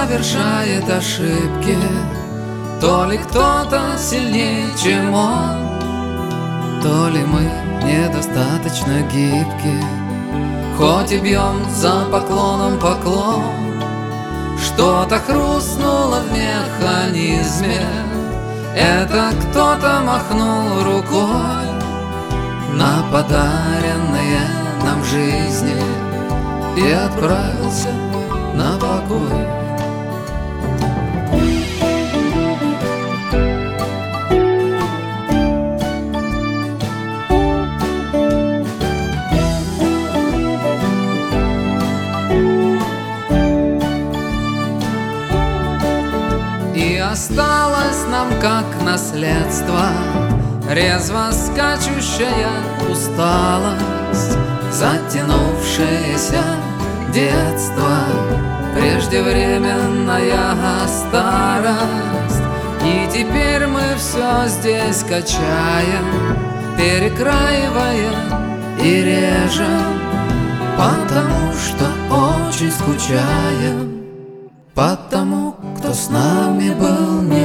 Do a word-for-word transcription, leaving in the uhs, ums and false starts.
совершает ошибки. То ли кто-то сильнее, чем он, то ли мы недостаточно гибки. Хоть и бьем за поклоном поклон, что-то хрустнуло в механизме. Это кто-то махнул рукой на подаренные нам жизни и отправился на покой. И осталось нам как наследство резво скачущая усталость, затянувшееся детство, преждевременная старость. И теперь мы все здесь качаем, перекраивая и режем, потому что очень скучаем, потому кто с нами был не